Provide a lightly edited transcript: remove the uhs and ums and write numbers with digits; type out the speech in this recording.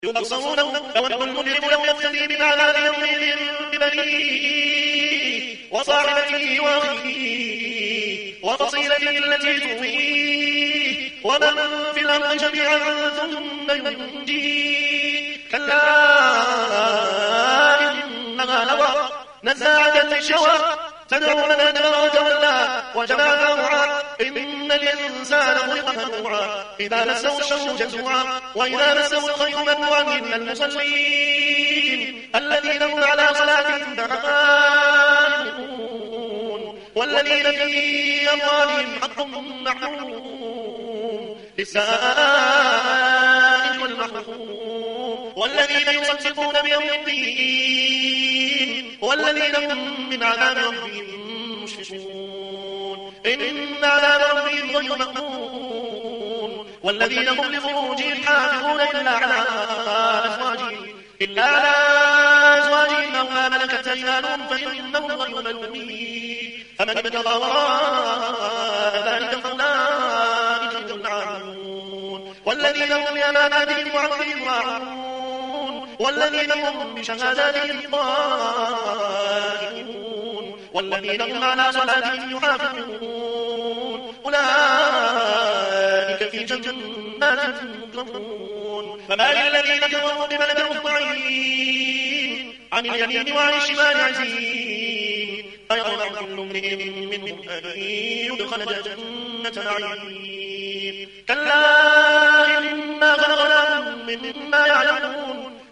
يبصرونه يود المجرم لو يفتدي من عذاب يومئذ ببنيه وصاحبته وأخيه وفصيلته التي تؤويه ومن في الأرض جميعا ثم ينجيه كلا إنها لظى نزاعة للشوى تدعو من أدبر وتولى وجمع فأوعى إن الإنسان خلق هلوعا إذا مسه الشر جزوعا وإذا مسه الخير منوعا إلا المصلين الذين هم على صلاتهم دائمون والذين في أموالهم حق معلوم للسائل والمحروم والذين يصدقون بيوم الدين والذين هم من عذاب ربهم مشفقون إن عذاب ربهم غير مأمون والذين هم لفروجهم حافظون إلا على أزواجهم أو ما ملكت أيمانهم فإنهم غير ملومين فمن ابتغى وراء ذلك فأولئك هم العادون والذين هم لأماناتهم وعهدهم راعون والذين هم بشهاداتهم قائمون والذين هم على صلاتهم يحافظون أولئك في جنات مكرمون فما للذين كفروا ببلد مطمئنين عن اليمين وعن الشمال عزين أيطمع كل امرئ منهم أن يدخل جنة نعيم كلا إنا خلقناهم مما يعلمون